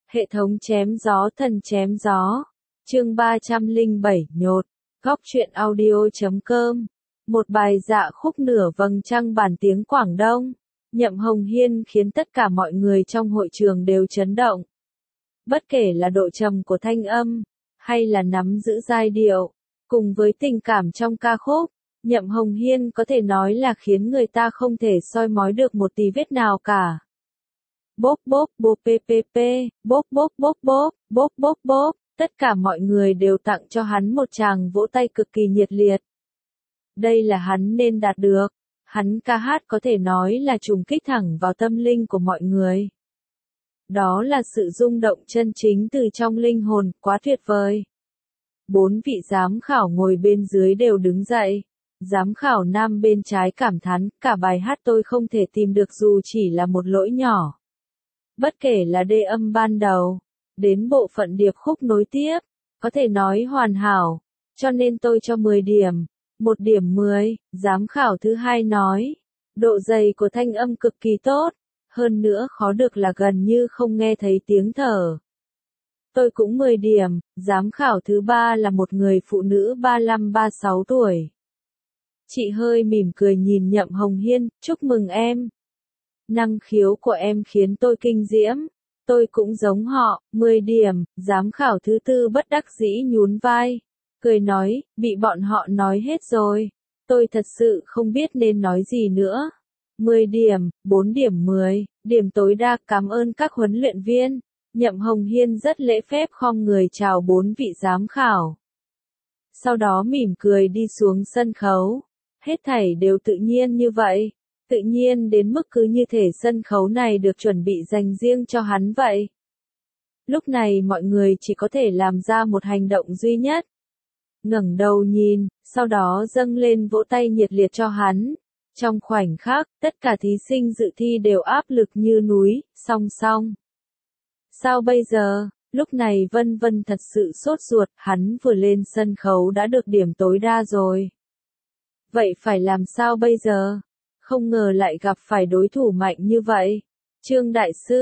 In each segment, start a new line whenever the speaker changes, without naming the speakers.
Hệ thống chém gió thần chém gió. Chương 307 nhột. Góc truyện audio.com. Một bài dạ khúc nửa vầng trăng bản tiếng Quảng Đông. Nhậm Hồng Hiên khiến tất cả mọi người trong hội trường đều chấn động. Bất kể là độ trầm của thanh âm, hay là nắm giữ giai điệu, cùng với tình cảm trong ca khúc, Nhậm Hồng Hiên có thể nói là khiến người ta không thể soi mói được một tí vết nào cả. Bốp bốp bốp ppp, bốp bốp bốp bốp, bốp bốp bốp, tất cả mọi người đều tặng cho hắn một tràng vỗ tay cực kỳ nhiệt liệt. Đây là hắn nên đạt được, hắn ca hát có thể nói là trùng kích thẳng vào tâm linh của mọi người. Đó là sự rung động chân chính từ trong linh hồn, quá tuyệt vời. 4 vị giám khảo ngồi bên dưới đều đứng dậy. Giám khảo nam bên trái cảm thán, cả bài hát tôi không thể tìm được dù chỉ là một lỗi nhỏ. Bất kể là đê âm ban đầu, đến bộ phận điệp khúc nối tiếp, có thể nói hoàn hảo, cho nên tôi cho 10 điểm, 1 điểm 10, giám khảo thứ hai nói, độ dày của thanh âm cực kỳ tốt, hơn nữa khó được là gần như không nghe thấy tiếng thở. Tôi cũng 10 điểm, giám khảo thứ ba là một người phụ nữ 35-36 tuổi. Chị hơi mỉm cười nhìn Nhậm Hồng Hiên, chúc mừng em. Năng khiếu của em khiến tôi kinh diễm. Tôi cũng giống họ, 10 điểm, giám khảo thứ tư bất đắc dĩ nhún vai. Cười nói, bị bọn họ nói hết rồi. Tôi thật sự không biết nên nói gì nữa. 10 điểm, 4 điểm 10, điểm tối đa, cảm ơn các huấn luyện viên. Nhậm Hồng Hiên rất lễ phép khom người chào 4 vị giám khảo. Sau đó mỉm cười đi xuống sân khấu. Hết thảy đều tự nhiên như vậy. Tự nhiên đến mức cứ như thể sân khấu này được chuẩn bị dành riêng cho hắn vậy. Lúc này mọi người chỉ có thể làm ra một hành động duy nhất. Ngẩng đầu nhìn, sau đó dâng lên vỗ tay nhiệt liệt cho hắn. Trong khoảnh khắc, tất cả thí sinh dự thi đều áp lực như núi, song song. Sao bây giờ? Lúc này Vân Vân thật sự sốt ruột, hắn vừa lên sân khấu đã được điểm tối đa rồi. Vậy phải làm sao bây giờ? Không ngờ lại gặp phải đối thủ mạnh như vậy. Trương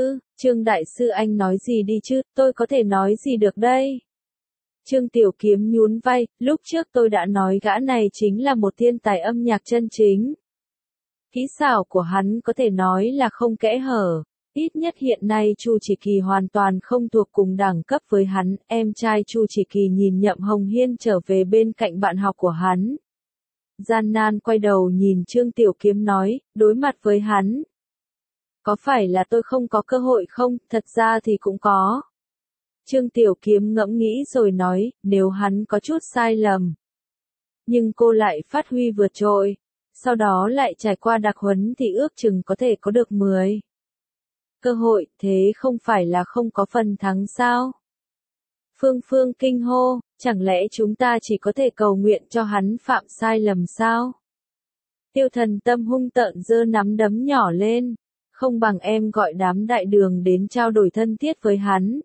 Đại sư anh nói gì đi chứ, tôi có thể nói gì được đây? Trương Tiểu Kiếm nhún vai, lúc trước tôi đã nói gã này chính là một thiên tài âm nhạc chân chính. Kỹ xảo của hắn có thể nói là không kẽ hở. Ít nhất hiện nay Chu Chỉ Kỳ hoàn toàn không thuộc cùng đẳng cấp với hắn. Em trai Chu Chỉ Kỳ nhìn Nhậm Hồng Hiên trở về bên cạnh bạn học của hắn. Gian nan quay đầu nhìn Trương Tiểu Kiếm nói, đối mặt với hắn. Có phải là tôi không có cơ hội không? Thật ra thì cũng có. Trương Tiểu Kiếm ngẫm nghĩ rồi nói, nếu hắn có chút sai lầm. Nhưng cô lại phát huy vượt trội. Sau đó lại trải qua đặc huấn thì ước chừng có thể có được 10 cơ hội, thế không phải là không có phần thắng sao? Phương kinh hô, chẳng lẽ chúng ta chỉ có thể cầu nguyện cho hắn phạm sai lầm sao? Tiêu Thần Tâm hung tợn giơ nắm đấm nhỏ lên, không bằng em gọi đám đại đường đến trao đổi thân thiết với hắn.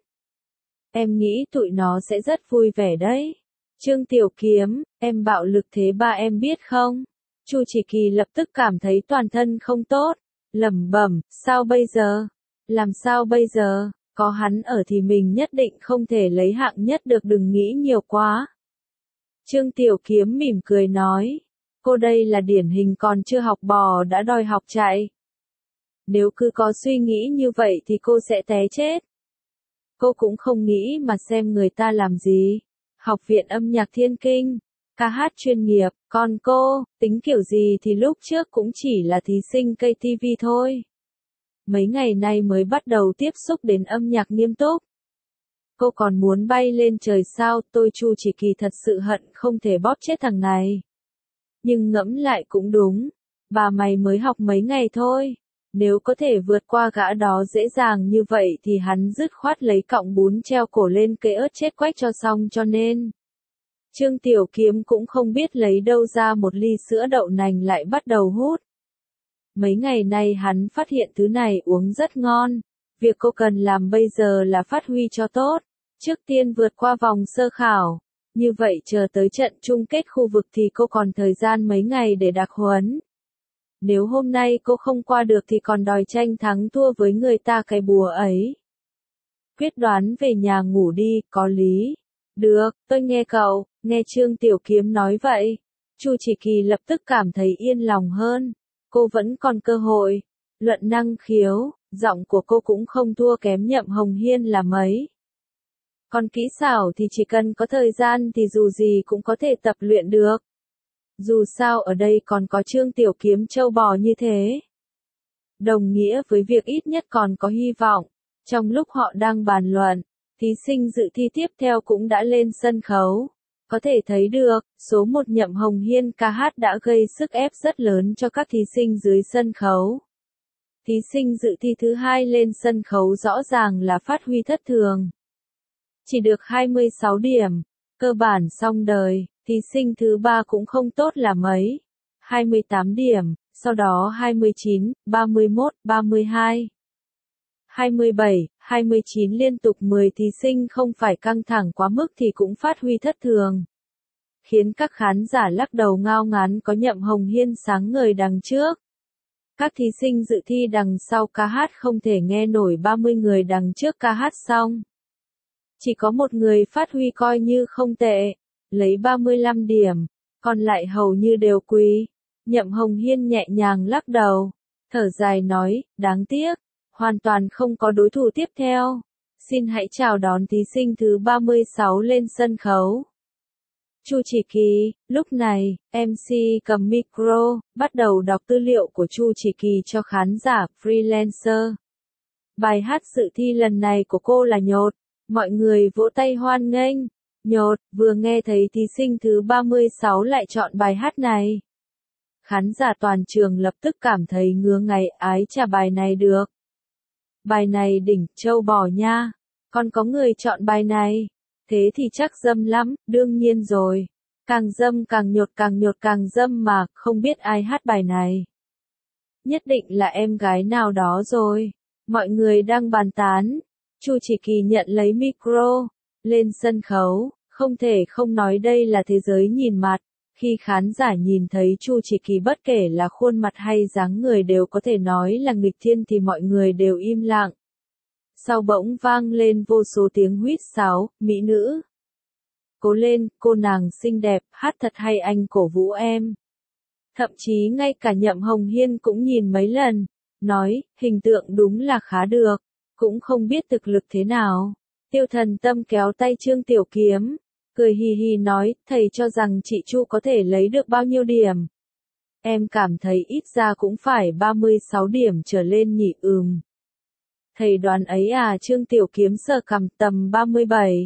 Em nghĩ tụi nó sẽ rất vui vẻ đấy. Trương Tiểu Kiếm, em bạo lực thế ba em biết không? Chu Chỉ Kỳ lập tức cảm thấy toàn thân không tốt, lẩm bẩm, sao bây giờ? Làm sao bây giờ? Có hắn ở thì mình nhất định không thể lấy hạng nhất được, đừng nghĩ nhiều quá. Trương Tiểu Kiếm mỉm cười nói, cô đây là điển hình còn chưa học bò đã đòi học chạy. Nếu cứ có suy nghĩ như vậy thì cô sẽ té chết. Cô cũng không nghĩ mà xem người ta làm gì. Học viện âm nhạc Thiên Kinh, ca hát chuyên nghiệp, còn cô, tính kiểu gì thì lúc trước cũng chỉ là thí sinh KTV thôi. Mấy ngày nay mới bắt đầu tiếp xúc đến âm nhạc nghiêm túc. Cô còn muốn bay lên trời sao? Tôi Chu Chỉ Kỳ thật sự hận không thể bóp chết thằng này. Nhưng ngẫm lại cũng đúng. Bà mày mới học mấy ngày thôi. Nếu có thể vượt qua gã đó dễ dàng như vậy thì hắn dứt khoát lấy cọng bún treo cổ lên cây ớt chết quách cho xong, cho nên. Trương Tiểu Kiếm cũng không biết lấy đâu ra một ly sữa đậu nành lại bắt đầu hút. Mấy ngày nay hắn phát hiện thứ này uống rất ngon. Việc cô cần làm bây giờ là phát huy cho tốt. Trước tiên vượt qua vòng sơ khảo. Như vậy chờ tới trận chung kết khu vực thì cô còn thời gian mấy ngày để đặc huấn. Nếu hôm nay cô không qua được thì còn đòi tranh thắng thua với người ta cái bùa ấy. quyết đoán về nhà ngủ đi, có lý. Được, tôi nghe cậu, nghe Trương Tiểu Kiếm nói vậy. Chu Chỉ Kỳ lập tức cảm thấy yên lòng hơn. Cô vẫn còn cơ hội. Luận năng khiếu, giọng của cô cũng không thua kém Nhậm Hồng Hiên là mấy. Còn kỹ xảo thì chỉ cần có thời gian thì dù gì cũng có thể tập luyện được. Dù sao ở đây còn có Trương Tiểu Kiếm trâu bò như thế. Đồng nghĩa với việc ít nhất còn có hy vọng. Trong lúc họ đang bàn luận, thí sinh dự thi tiếp theo cũng đã lên sân khấu. Có thể thấy được, số 1 Nhậm Hồng Hiên ca hát đã gây sức ép rất lớn cho các thí sinh dưới sân khấu. Thí sinh dự thi thứ hai lên sân khấu rõ ràng là phát huy thất thường. Chỉ được 26 điểm, cơ bản xong đời. Thí sinh thứ ba cũng không tốt là mấy. 28 điểm, sau đó 29, 31, 32. 27, 29 liên tục 10 thí sinh không phải căng thẳng quá mức thì cũng phát huy thất thường. Khiến các khán giả lắc đầu ngao ngán có Nhậm Hồng Hiên sáng ngời đằng trước. Các thí sinh dự thi đằng sau ca hát không thể nghe nổi 30 người đằng trước ca hát xong. Chỉ có một người phát huy coi như không tệ, lấy 35 điểm, còn lại hầu như đều quý. Nhậm Hồng Hiên nhẹ nhàng lắc đầu, thở dài nói, đáng tiếc, hoàn toàn không có đối thủ tiếp theo. Xin hãy chào đón thí sinh thứ 36 lên sân khấu. Chu Chỉ Kỳ, lúc này, MC cầm micro, bắt đầu đọc tư liệu của Chu Chỉ Kỳ cho khán giả freelancer. Bài hát dự thi lần này của cô là Nhột, mọi người vỗ tay hoan nghênh. Nhột, vừa nghe thấy thí sinh thứ 36 lại chọn bài hát này. Khán giả toàn trường lập tức cảm thấy ngứa ngáy, ái chà bài này được. Bài này đỉnh châu bò nha, còn có người chọn bài này. Thế thì chắc dâm lắm, đương nhiên rồi. Càng dâm càng nhột càng dâm mà, không biết ai hát bài này. Nhất định là em gái nào đó rồi. Mọi người đang bàn tán. Chu Chỉ Kỳ nhận lấy micro, lên sân khấu, không thể không nói đây là thế giới nhìn mặt. Khi khán giả nhìn thấy Chu Chỉ Kỳ bất kể là khuôn mặt hay dáng người đều có thể nói là nghịch thiên thì mọi người đều im lặng. Sau bỗng vang lên vô số tiếng huýt sáo, mỹ nữ. Cố lên, cô nàng xinh đẹp, hát thật hay anh cổ vũ em. Thậm chí ngay cả Nhậm Hồng Hiên cũng nhìn mấy lần, nói, hình tượng đúng là khá được, cũng không biết thực lực thế nào. Tiêu Thần Tâm kéo tay Trương Tiểu Kiếm, cười hì hì nói, thầy cho rằng chị Chu có thể lấy được bao nhiêu điểm? Em cảm thấy ít ra cũng phải 36 điểm trở lên nhỉ. Thầy đoán ấy à? Trương Tiểu Kiếm sờ cằm, tầm 37.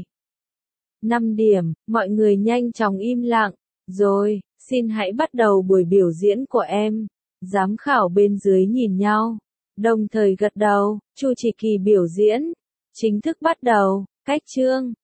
5 điểm, mọi người nhanh chóng im lặng. Rồi, xin hãy bắt đầu buổi biểu diễn của em. Giám khảo bên dưới nhìn nhau, đồng thời gật đầu. Chu Chỉ Kỳ biểu diễn chính thức bắt đầu. Cách chương